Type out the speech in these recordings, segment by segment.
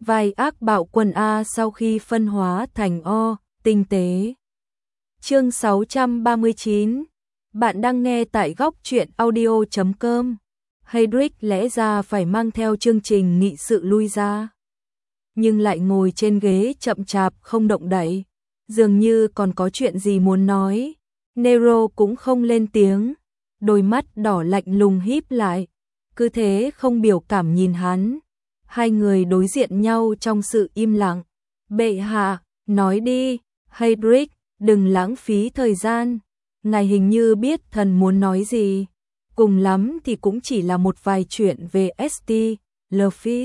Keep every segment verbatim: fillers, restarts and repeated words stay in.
Vai ác bạo quân A sau khi phân hóa thành O, tinh tế. Chương sáu trăm ba mươi chín. Bạn đang nghe tại góc truyện audio chấm com. Heydrich lẽ ra phải mang theo chương trình nghị sự lui ra, nhưng lại ngồi trên ghế chậm chạp không động đậy, dường như còn có chuyện gì muốn nói. Nero cũng không lên tiếng, đôi mắt đỏ lạnh lùng híp lại, cứ thế không biểu cảm nhìn hắn. Hai người đối diện nhau trong sự im lặng. Bệ hạ, nói đi, Heydrich, đừng lãng phí thời gian. Ngài hình như biết thần muốn nói gì. Cùng lắm thì cũng chỉ là một vài chuyện về ét tê, Lefis.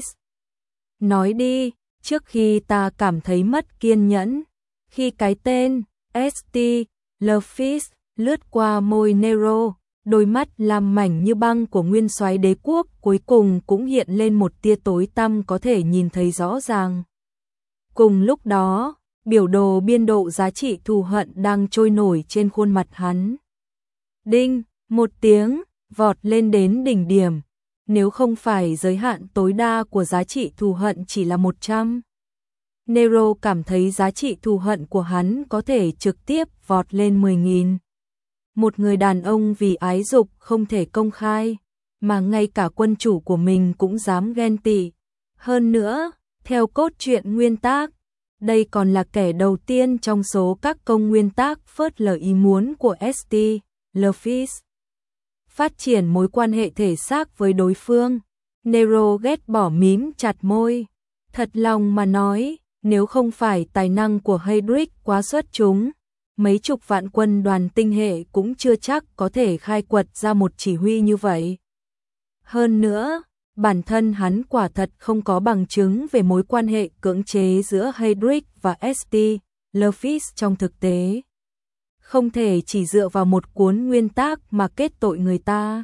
Nói đi, trước khi ta cảm thấy mất kiên nhẫn. Khi cái tên ét tê, Lefis lướt qua môi Nero, đôi mắt làm mảnh như băng của nguyên soái đế quốc cuối cùng cũng hiện lên một tia tối tăm có thể nhìn thấy rõ ràng. Cùng lúc đó, biểu đồ biên độ giá trị thù hận đang trôi nổi trên khuôn mặt hắn. Đinh, một tiếng, vọt lên đến đỉnh điểm. Nếu không phải giới hạn tối đa của giá trị thù hận chỉ là một trăm. Nero cảm thấy giá trị thù hận của hắn có thể trực tiếp vọt lên mười nghìn. Một người đàn ông vì ái dục không thể công khai, mà ngay cả quân chủ của mình cũng dám ghen tị. Hơn nữa, theo cốt truyện nguyên tác, đây còn là kẻ đầu tiên trong số các công nguyên tác phớt lờ ý muốn của ét tê, Lefis. Phát triển mối quan hệ thể xác với đối phương. Nero ghét bỏ mím chặt môi. Thật lòng mà nói, nếu không phải tài năng của Heydrich quá xuất chúng, mấy chục vạn quân đoàn tinh hệ cũng chưa chắc có thể khai quật ra một chỉ huy như vậy. Hơn nữa, bản thân hắn quả thật không có bằng chứng về mối quan hệ cưỡng chế giữa Heydrich và ét tê, Lefis trong thực tế. Không thể chỉ dựa vào một cuốn nguyên tác mà kết tội người ta.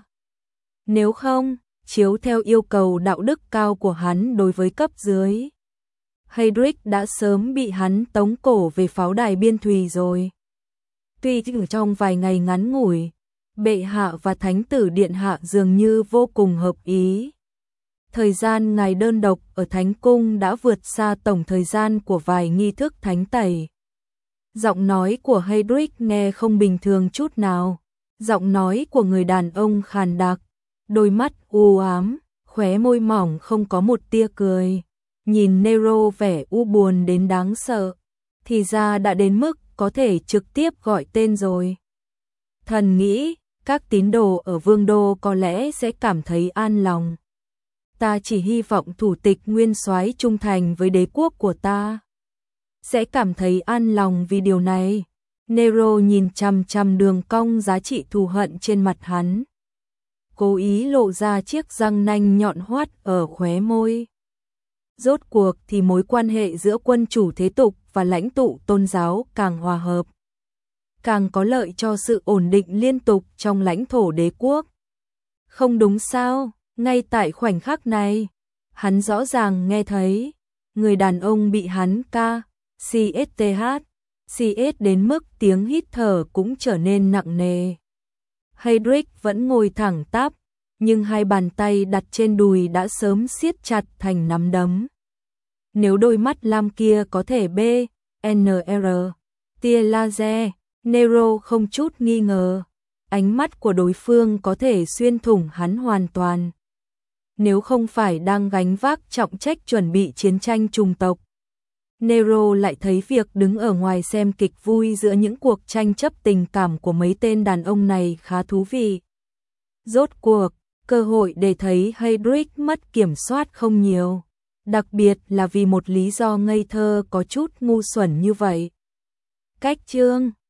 Nếu không, chiếu theo yêu cầu đạo đức cao của hắn đối với cấp dưới, Heydrich đã sớm bị hắn tống cổ về pháo đài biên thùy rồi. Tuy trong vài ngày ngắn ngủi, bệ hạ và thánh tử điện hạ dường như vô cùng hợp ý. Thời gian ngài đơn độc ở thánh cung đã vượt xa tổng thời gian của vài nghi thức thánh tẩy. Giọng nói của Heydrich nghe không bình thường chút nào. Giọng nói của người đàn ông khàn đặc, đôi mắt u ám, khóe môi mỏng không có một tia cười. Nhìn Nero vẻ u buồn đến đáng sợ, thì ra đã đến mức có thể trực tiếp gọi tên rồi. Thần nghĩ, các tín đồ ở vương đô có lẽ sẽ cảm thấy an lòng. Ta chỉ hy vọng thủ tịch nguyên soái trung thành với đế quốc của ta sẽ cảm thấy an lòng vì điều này. Nero nhìn chằm chằm đường cong giá trị thù hận trên mặt hắn, cố ý lộ ra chiếc răng nanh nhọn hoắt ở khóe môi. Rốt cuộc thì mối quan hệ giữa quân chủ thế tục và lãnh tụ tôn giáo càng hòa hợp, càng có lợi cho sự ổn định liên tục trong lãnh thổ đế quốc. Không đúng sao? Ngay tại khoảnh khắc này, hắn rõ ràng nghe thấy người đàn ông bị hắn ca xê ét tê hát, xê ét đến mức tiếng hít thở cũng trở nên nặng nề. Heydrich vẫn ngồi thẳng tắp, nhưng hai bàn tay đặt trên đùi đã sớm siết chặt thành nắm đấm. Nếu đôi mắt lam kia có thể B, N R, tia laser, Nero không chút nghi ngờ, ánh mắt của đối phương có thể xuyên thủng hắn hoàn toàn. Nếu không phải đang gánh vác trọng trách chuẩn bị chiến tranh chủng tộc, Nero lại thấy việc đứng ở ngoài xem kịch vui giữa những cuộc tranh chấp tình cảm của mấy tên đàn ông này khá thú vị. Rốt cuộc, cơ hội để thấy Heydrich mất kiểm soát không nhiều, đặc biệt là vì một lý do ngây thơ có chút ngu xuẩn như vậy. Cách chương